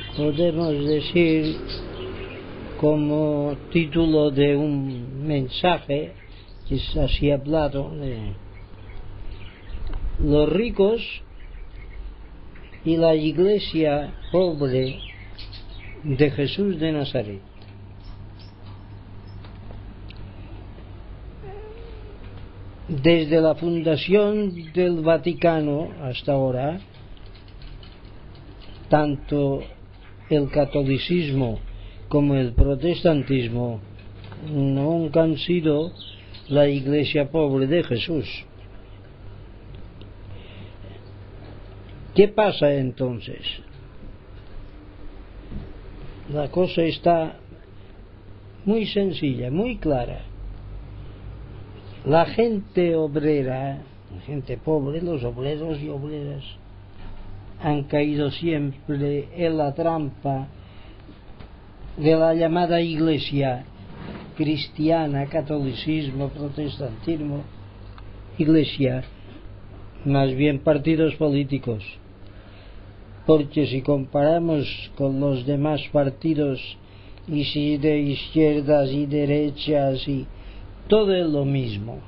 podemos decir como título de un mensaje que es así hablado de los ricos y la iglesia pobre de Jesús de Nazaret. Desde la fundación del Vaticano hasta ahora, tanto el catolicismo como el protestantismo nunca han sido la iglesia pobre de Jesús. ¿Qué pasa entonces? La cosa está muy sencilla, muy clara. La gente obrera, la gente pobre, los obreros y obreras, han caído siempre en la trampa de la llamada iglesia cristiana, catolicismo, protestantismo, iglesia, más bien partidos políticos. Porque si comparamos con los demás partidos, y si de izquierdas y derechas, y todo es lo mismo.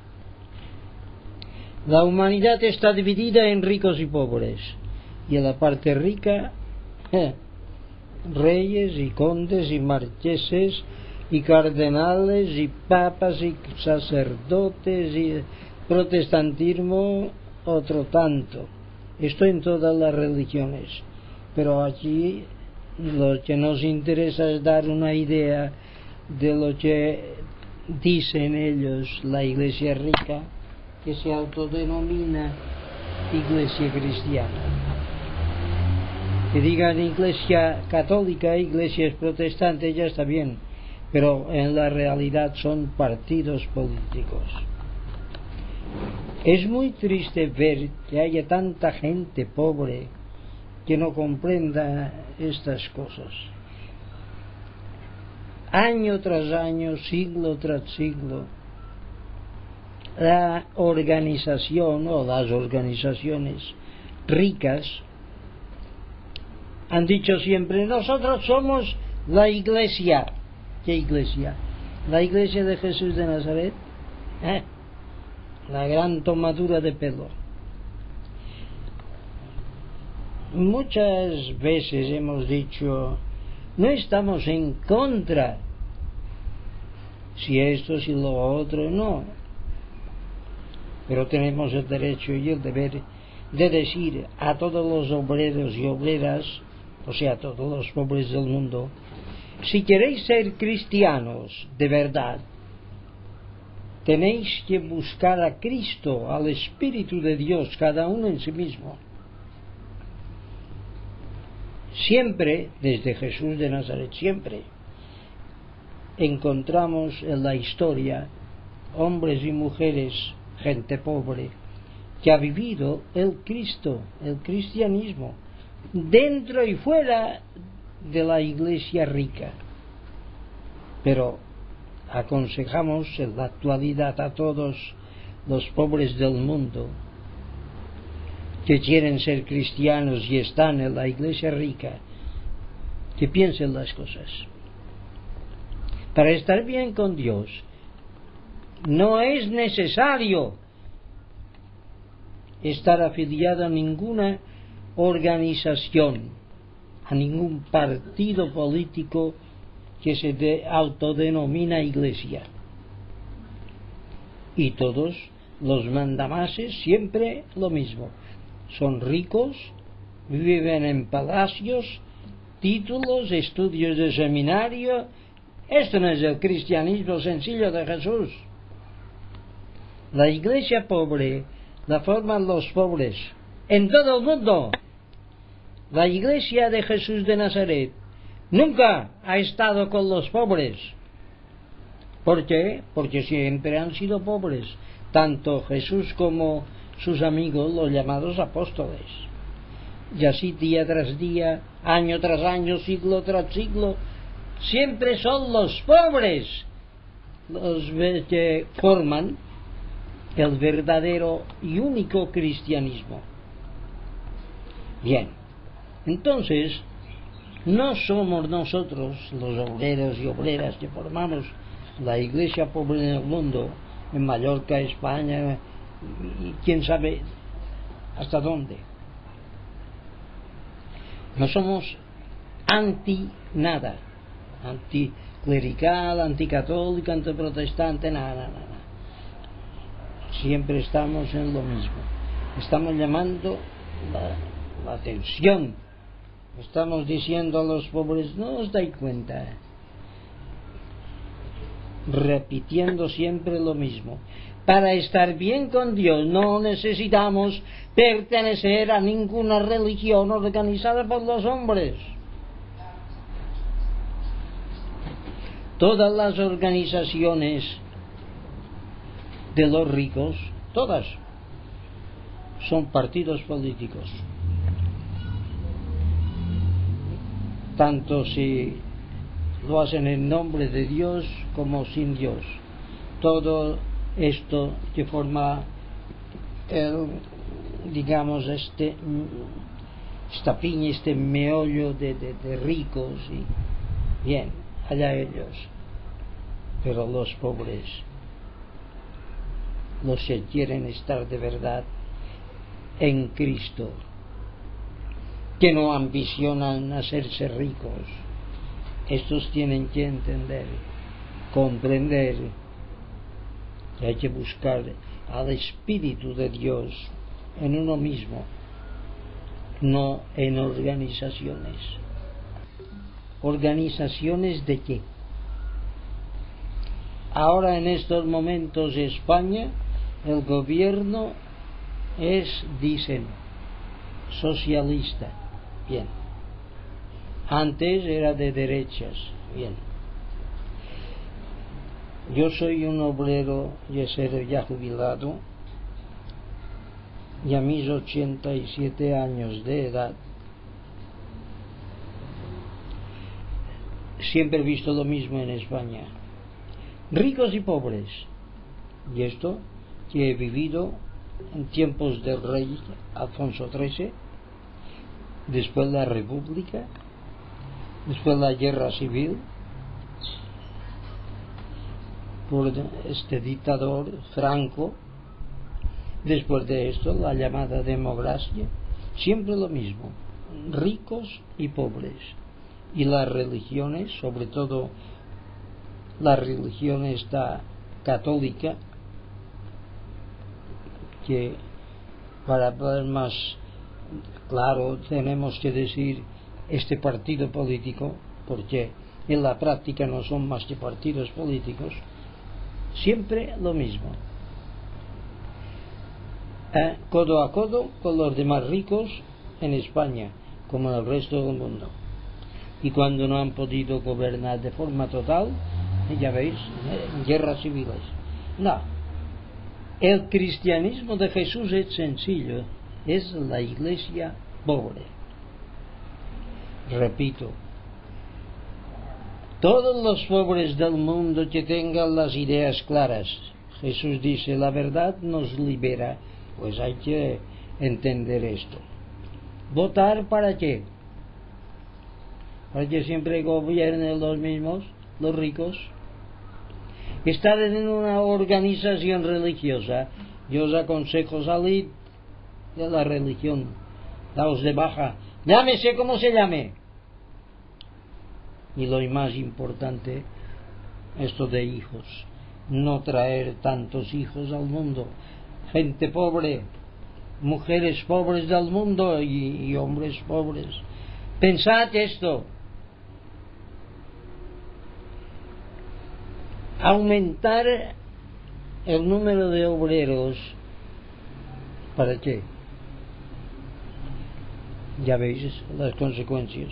La humanidad está dividida en ricos y pobres, y en la parte rica, reyes y condes y marqueses y cardenales y papas y sacerdotes y protestantismo otro tanto. Esto en todas las religiones, pero aquí lo que nos interesa es dar una idea de lo que dicen ellos, la iglesia rica, que se autodenomina iglesia cristiana. Que digan iglesia católica, iglesias protestantes, ya está bien, pero en la realidad son partidos políticos. Es muy triste ver que haya tanta gente pobre que no comprenda estas cosas. Año tras año, siglo tras siglo, la organización o las organizaciones ricas han dicho siempre: nosotros somos la iglesia. ¿Qué iglesia? La iglesia de Jesús de Nazaret. La gran tomadura de pelo. Muchas veces hemos dicho: no estamos en contra, si esto, si lo otro, no. Pero tenemos el derecho y el deber de decir a todos los obreros y obreras, o sea, a todos los pobres del mundo: si queréis ser cristianos de verdad, tenéis que buscar a Cristo, al Espíritu de Dios, cada uno en sí mismo. Siempre, desde Jesús de Nazaret, siempre encontramos en la historia hombres y mujeres, gente pobre, que ha vivido el Cristo, el cristianismo, dentro y fuera de la iglesia rica. Pero aconsejamos en la actualidad a todos los pobres del mundo que quieren ser cristianos y están en la iglesia rica, que piensen las cosas. Para estar bien con Dios no es necesario estar afiliado a ninguna organización, a ningún partido político que se autodenomina iglesia. Y todos los mandamases siempre lo mismo: son ricos, viven en palacios, títulos, estudios de seminario. Esto no es el cristianismo sencillo de Jesús. La iglesia pobre la forman los pobres en todo el mundo. La iglesia de Jesús de Nazaret nunca ha estado con los pobres. ¿Por qué? Porque siempre han sido pobres, tanto Jesús como sus amigos, los llamados apóstoles. Y así día tras día, año tras año, siglo tras siglo, siempre son los pobres los que forman el verdadero y único cristianismo. Bien, entonces No somos nosotros, los obreros y obreras que formamos la iglesia pobre en el mundo, en Mallorca, España, y quién sabe hasta dónde. No somos anti nada, anticlerical, anticatólico, antiprotestante, nada. Siempre estamos en lo mismo. Estamos llamando la atención. Estamos diciendo a los pobres, no os dais cuenta. Repitiendo siempre lo mismo. Para estar bien con Dios no necesitamos pertenecer a ninguna religión organizada por los hombres. Todas las organizaciones de los ricos, todas, son partidos políticos. Tanto si lo hacen en nombre de Dios como sin Dios. Todo esto que forma digamos esta piña, este meollo de ricos, y bien, allá ellos. Pero los pobres, los que quieren estar de verdad en Cristo, que no ambicionan hacerse ricos, estos tienen que entender, comprender que hay que buscar al Espíritu de Dios en uno mismo, no en organizaciones. ¿Organizaciones de qué? Ahora en estos momentos España, el gobierno dicen, socialista. Bien. Antes era de derechas. Bien. Yo soy un obrero yesero ya jubilado, y a mis 87 años de edad siempre he visto lo mismo en España. Ricos y pobres. Y esto que he vivido en tiempos del rey Alfonso XIII, después la República, después la Guerra Civil, por este dictador Franco, después de esto la llamada democracia, siempre lo mismo, ricos y pobres. Y las religiones, sobre todo la religión esta católica, que para ver más claro tenemos que decir este partido político, porque en la práctica no son más que partidos políticos, siempre lo mismo, codo a codo con los demás ricos en España como en el resto del mundo. Y cuando no han podido gobernar de forma total, ya veis, guerras civiles. No, el cristianismo de Jesús es sencillo, es la iglesia pobre. Repito, todos los pobres del mundo que tengan las ideas claras, Jesús dice, la verdad nos libera, pues hay que entender esto. ¿Votar para qué? ¿Para que siempre gobiernen los mismos, los ricos? Estar en una organización religiosa, yo os aconsejo salir de la religión, daos de baja, llámese como se llame. Y lo más importante, esto de hijos, no traer tantos hijos al mundo, gente pobre, mujeres pobres del mundo y hombres pobres. Pensad esto. Aumentar el número de obreros, ¿para qué? Ya veis las consecuencias.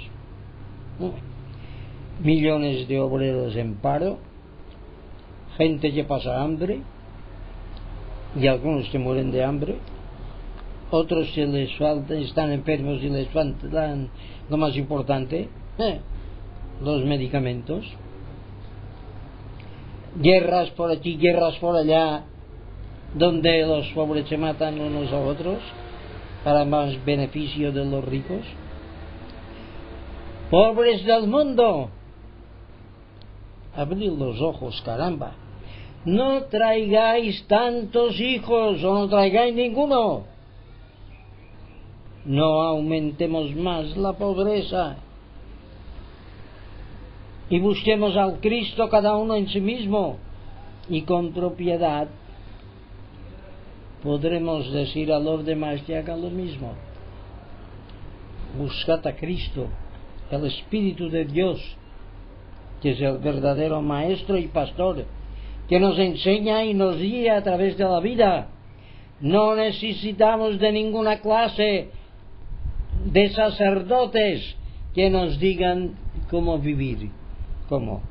Millones de obreros en paro, gente que pasa hambre, y algunos que mueren de hambre, otros que les faltan, están enfermos y les faltan lo más importante, los medicamentos. Guerras por aquí, guerras por allá, donde los pobres se matan unos a otros para más beneficio de los ricos. pobres del mundo, abrid los ojos, caramba. No traigáis tantos hijos o no traigáis ninguno. No aumentemos más la pobreza y busquemos al Cristo cada uno en sí mismo, y con propiedad podremos decir a los demás que hagan lo mismo. Buscad a Cristo, el Espíritu de Dios, que es el verdadero maestro y pastor, que nos enseña y nos guía a través de la vida. No necesitamos de ninguna clase de sacerdotes que nos digan cómo vivir. ¿Cómo?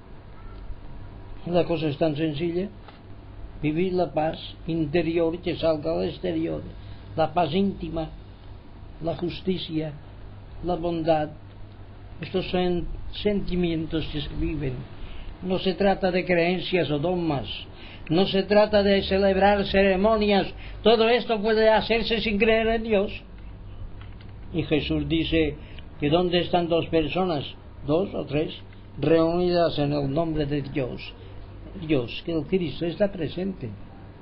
La cosa es tan sencilla: vivir la paz interior que salga al exterior, la paz íntima, la justicia, la bondad. Estos son sentimientos que se viven. No se trata de creencias o dogmas, no se trata de celebrar ceremonias. Todo esto puede hacerse sin creer en Dios. Y Jesús dice que ¿dónde están dos personas, dos o tres, reunidas en el nombre de Dios? Dios, que el Cristo está presente.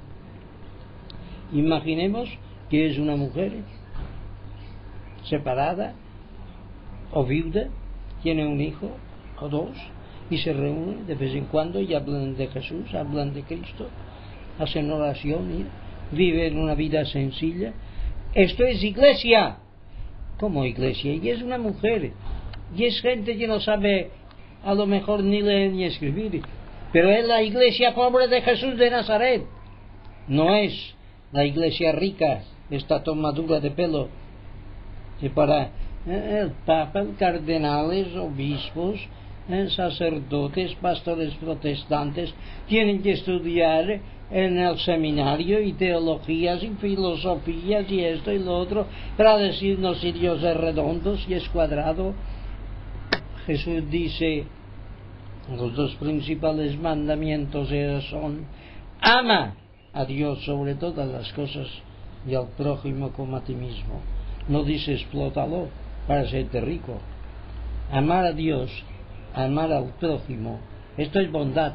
Imaginemos que es una mujer separada o viuda, tiene un hijo o dos, y se reúnen de vez en cuando y hablan de Jesús, hablan de Cristo, hacen oración y viven una vida sencilla. Esto es iglesia. ¿Cómo iglesia? Y es una mujer, y es gente que no sabe a lo mejor ni leer ni escribir, pero es la iglesia pobre de Jesús de Nazaret. No es la iglesia rica, esta tomadura de pelo que para el papa, cardenales, obispos, sacerdotes, pastores protestantes tienen que estudiar en el seminario y teologías y filosofías y esto y lo otro para decirnos si Dios es redondo, si es cuadrado. Jesús dice: los dos principales mandamientos son: ama a Dios sobre todas las cosas y al prójimo como a ti mismo. No dice explótalo para hacerte rico. Amar a Dios, amar al prójimo, esto es bondad.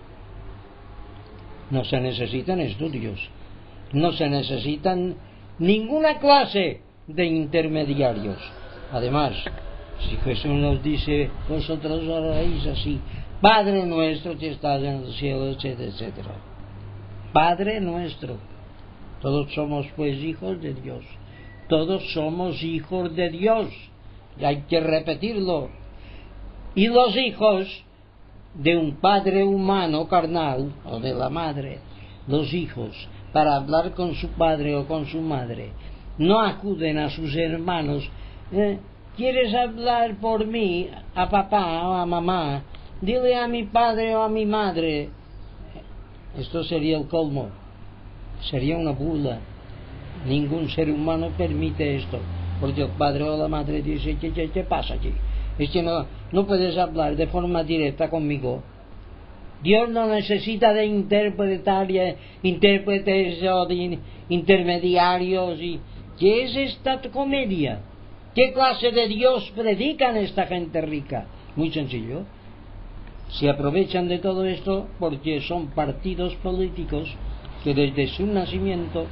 No se necesitan estudios, no se necesitan ninguna clase de intermediarios. Además, si Jesús nos dice: vosotros oraréis así, Padre nuestro que estás en el cielo, etcétera, etcétera. Padre nuestro. Todos somos pues hijos de Dios. Todos somos hijos de Dios. Y hay que repetirlo. Y los hijos de un padre humano carnal, o de la madre, los hijos, para hablar con su padre o con su madre, no acuden a sus hermanos. ¿Quieres hablar por mí a papá o a mamá? Dile a mi padre o a mi madre. Esto sería el colmo, sería una burla. Ningún ser humano permite esto, porque el padre o la madre dice: ¿qué pasa aquí? Es que no puedes hablar de forma directa conmigo. Dios no necesita de intérpretes o de intermediarios. ¿Qué es esta comedia? ¿Qué clase de Dios predican esta gente rica? Muy sencillo. Se aprovechan de todo esto porque son partidos políticos que desde su nacimiento,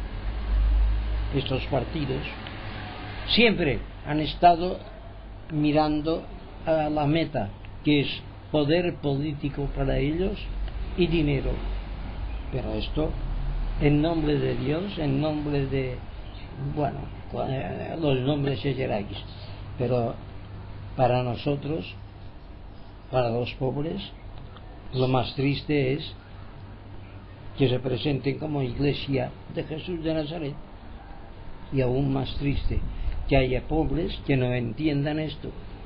estos partidos siempre han estado mirando a la meta, que es poder político para ellos y dinero. Pero esto, en nombre de Dios, en nombre de, bueno, los nombres que queráis, pero para nosotros, para los pobres, lo más triste es que se presenten como iglesia de Jesús de Nazaret, y aún más triste que haya pobres que no entiendan esto.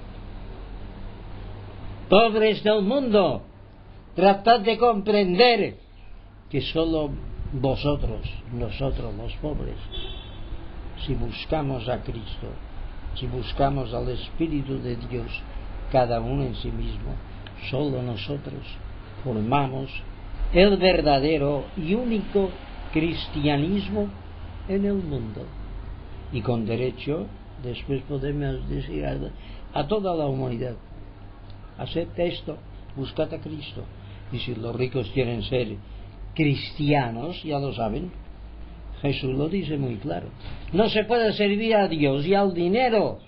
Pobres del mundo, tratad de comprender que solo vosotros, nosotros los pobres, si buscamos a Cristo, si buscamos al Espíritu de Dios, cada uno en sí mismo, solo nosotros formamos el verdadero y único cristianismo en el mundo. Y con derecho después podemos decir a toda la humanidad. Acepta esto, buscad a Cristo. Y si los ricos quieren ser cristianos, ya lo saben, Jesús lo dice muy claro. No se puede servir a Dios y al dinero.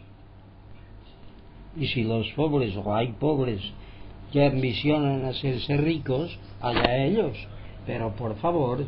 Y si los pobres, o hay pobres que ambicionan a hacerse ricos, allá ellos. Pero por favor,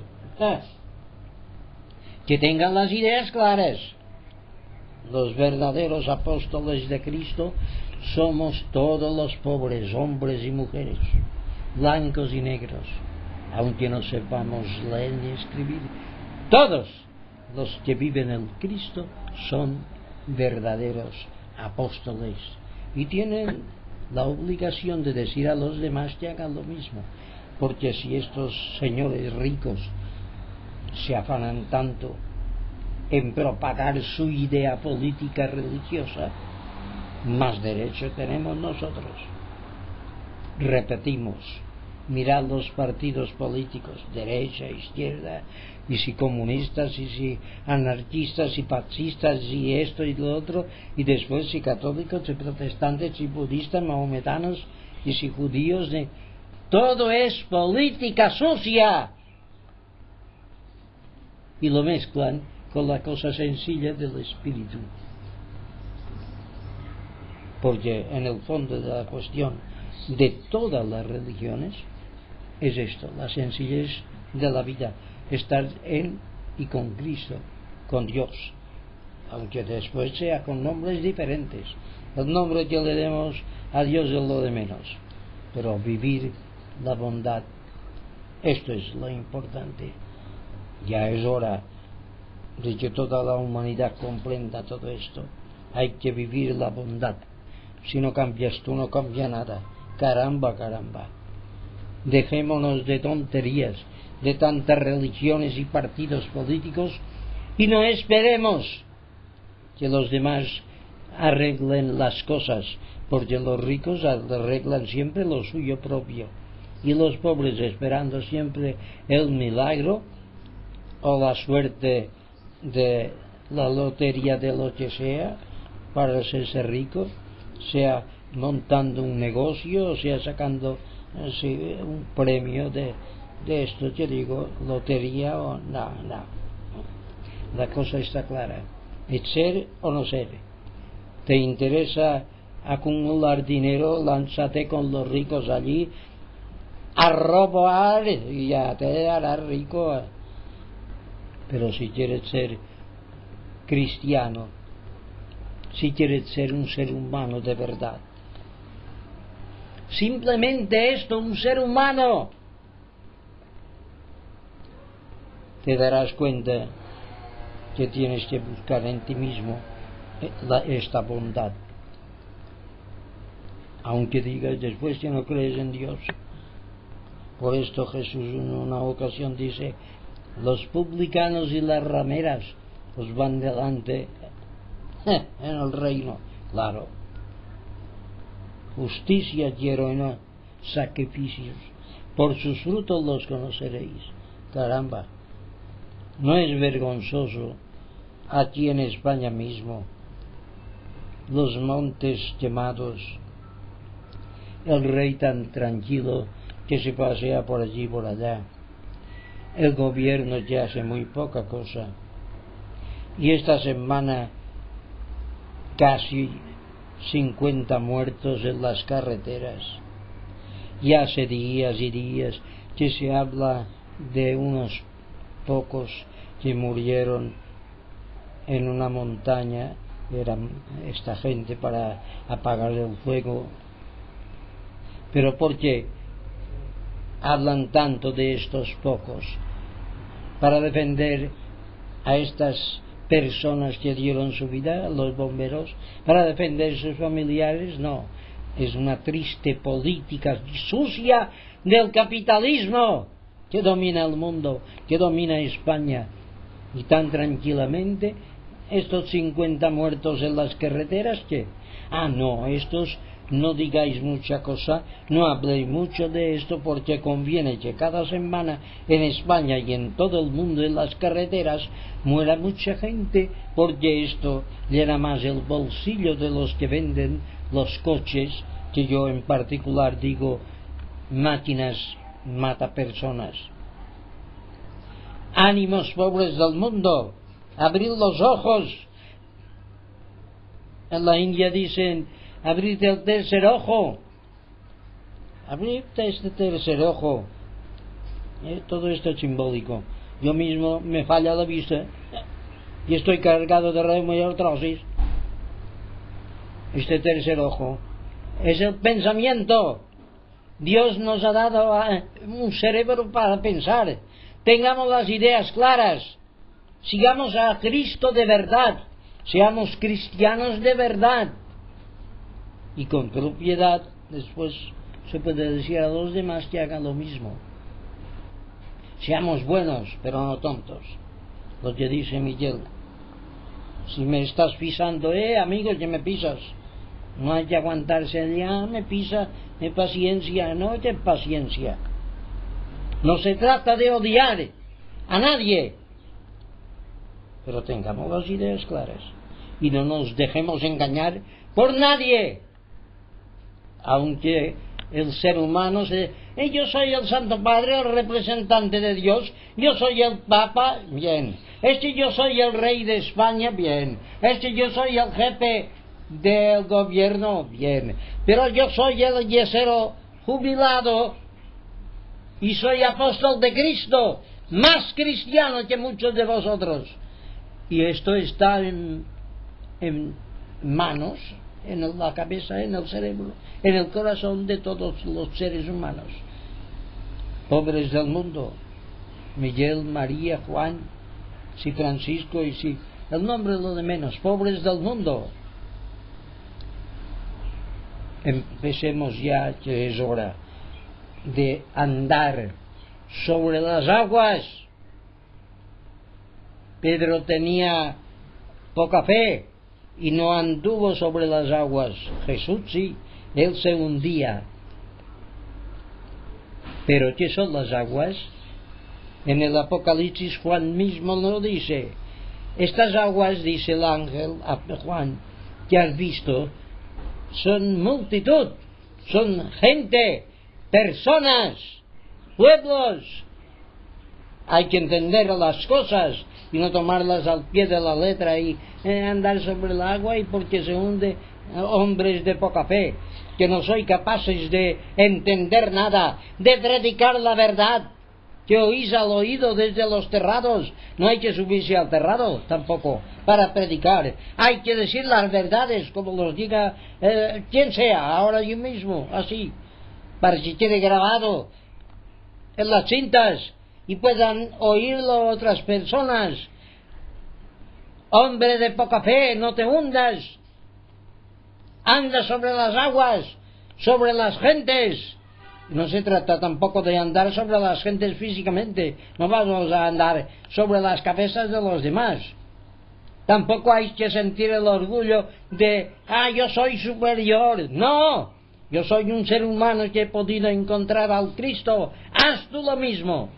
que tengan las ideas claras. Los verdaderos apóstoles de Cristo somos todos los pobres, hombres y mujeres, blancos y negros, aunque no sepamos leer ni escribir. Todos los que viven en Cristo son verdaderos apóstoles y tienen la obligación de decir a los demás que hagan lo mismo, porque si estos señores ricos se afanan tanto en propagar su idea política religiosa, más derecho tenemos nosotros. Repetimos, mirad los partidos políticos, derecha, izquierda, y si comunistas, y si anarquistas, y fascistas, y esto y lo otro, y después si católicos, y protestantes, y budistas, mahometanos, y si judíos, todo es política sucia. Y lo mezclan con la cosa sencilla del espíritu. Porque en el fondo de la cuestión de todas las religiones es esto, la sencillez de la vida, estar en y con Cristo, con Dios, aunque después sea con nombres diferentes. El nombre que le demos a Dios es lo de menos, pero vivir la bondad, esto es lo importante. Ya es hora de que toda la humanidad comprenda todo esto. Hay que vivir la bondad. Si no cambias tú, no cambia nada. Caramba, caramba. Dejémonos de tonterías, de tantas religiones y partidos políticos, y no esperemos que los demás arreglen las cosas, porque los ricos arreglan siempre lo suyo propio, y los pobres esperando siempre el milagro o la suerte de la lotería, de lo que sea, para hacerse rico, sea montando un negocio, o sea sacando un premio de esto que digo, lotería o no. La cosa está clara, es ser o no ser. ¿Te interesa acumular dinero? Lánzate con los ricos allí a robar y ya te harás rico. Pero si quieres ser cristiano, si quieres ser un ser humano de verdad, simplemente esto, un ser humano, te darás cuenta que tienes que buscar en ti mismo esta bondad. Aunque digas después que no crees en Dios. Por esto Jesús en una ocasión dice: los publicanos y las rameras os van delante en el reino. Claro, justicia quiero y no sacrificios, por sus frutos los conoceréis. Caramba, no es vergonzoso aquí en España mismo, los montes quemados, el rey tan tranquilo que se pasea por allí y por allá, el gobierno que hace muy poca cosa, y esta semana casi 50 muertos en las carreteras, y hace días y días que se habla de unos pocos que murieron en una montaña, eran esta gente para apagar el fuego. Pero ¿por qué hablan tanto de estos pocos? ¿Para defender a estas personas que dieron su vida, los bomberos? ¿Para defender sus familiares? No, es una triste política sucia del capitalismo que domina el mundo, que domina España. Y tan tranquilamente estos 50 muertos en las carreteras, que no, estos no digáis mucha cosa, no habléis mucho de esto, porque conviene que cada semana en España y en todo el mundo en las carreteras muera mucha gente, porque esto llena más el bolsillo de los que venden los coches, que yo en particular digo máquinas mata personas. Ánimos, pobres del mundo, abrid los ojos. En la India dicen, abrid el tercer ojo. Abrid este tercer ojo. Todo esto es simbólico. Yo mismo me falla la vista y estoy cargado de reuma y artrosis. Este tercer ojo es el pensamiento. Dios nos ha dado un cerebro para pensar. Tengamos las ideas claras. Sigamos a Cristo de verdad. Seamos cristianos de verdad. Y con propiedad después se puede decir a los demás que hagan lo mismo. Seamos buenos, pero no tontos. Lo que dice Miguel. Si me estás pisando, amigo, que me pisas. No hay que aguantarse allá, me pisa, de paciencia, no de paciencia. No se trata de odiar a nadie, pero tengamos las ideas claras y no nos dejemos engañar por nadie. Aunque el ser humano yo soy el Santo Padre, el representante de Dios, yo soy el Papa, bien. Yo soy el Rey de España, bien. Yo soy el jefe del gobierno, bien. Pero yo soy el yesero jubilado y soy apóstol de Cristo, más cristiano que muchos de vosotros. Y esto está en manos, en la cabeza, en el cerebro, en el corazón de todos los seres humanos. Pobres del mundo, Miguel, María, Juan, si Francisco y si el nombre es lo de menos, pobres del mundo. Empecemos ya, que es hora de andar sobre las aguas. Pedro tenía poca fe y no anduvo sobre las aguas. Jesús sí, él se hundía. Pero ¿qué son las aguas? En el Apocalipsis Juan mismo lo dice. Estas aguas, dice el ángel a Juan, que has visto, son multitud, son gente, personas, pueblos. Hay que entender las cosas y no tomarlas al pie de la letra y andar sobre el agua y porque se hunde hombres de poca fe, que no sois capaces de entender nada, de predicar la verdad, que oís al oído desde los terrados. No hay que subirse al terrado tampoco para predicar. Hay que decir las verdades como los diga quien sea, ahora yo mismo, así, para que quede grabado en las cintas y puedan oírlo otras personas. Hombre de poca fe, no te hundas. Anda sobre las aguas, sobre las gentes. No se trata tampoco de andar sobre las gentes físicamente. No vamos a andar sobre las cabezas de los demás. Tampoco hay que sentir el orgullo de, yo soy superior. No, yo soy un ser humano que he podido encontrar al Cristo. Haz tú lo mismo.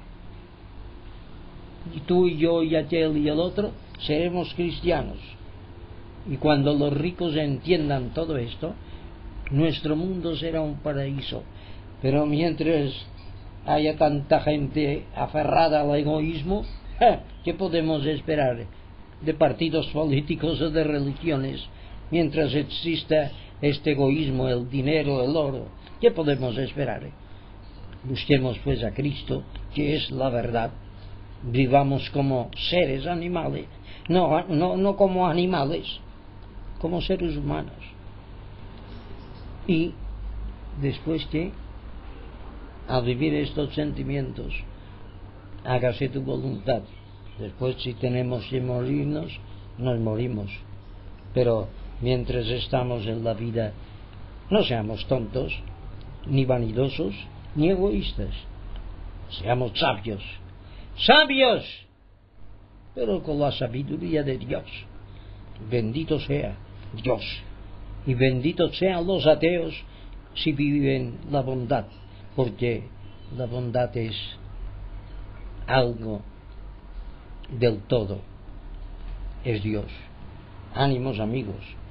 Y tú y yo y aquel y el otro seremos cristianos. Y cuando los ricos entiendan todo esto, nuestro mundo será un paraíso. Pero mientras haya tanta gente aferrada al egoísmo, ¿qué podemos esperar de partidos políticos o de religiones? Mientras exista este egoísmo, el dinero, el oro, ¿qué podemos esperar? Busquemos pues a Cristo, que es la verdad. Vivamos como seres animales, no como animales, como seres humanos. Y después que, al vivir estos sentimientos, hágase tu voluntad. Después, si tenemos que morirnos, nos morimos. Pero mientras estamos en la vida, no seamos tontos, ni vanidosos, ni egoístas. Seamos sabios. ¡Sabios! Pero con la sabiduría de Dios. Bendito sea Dios. Y benditos sean los ateos si viven la bondad, porque la bondad es algo del todo. Es Dios. Ánimos, amigos.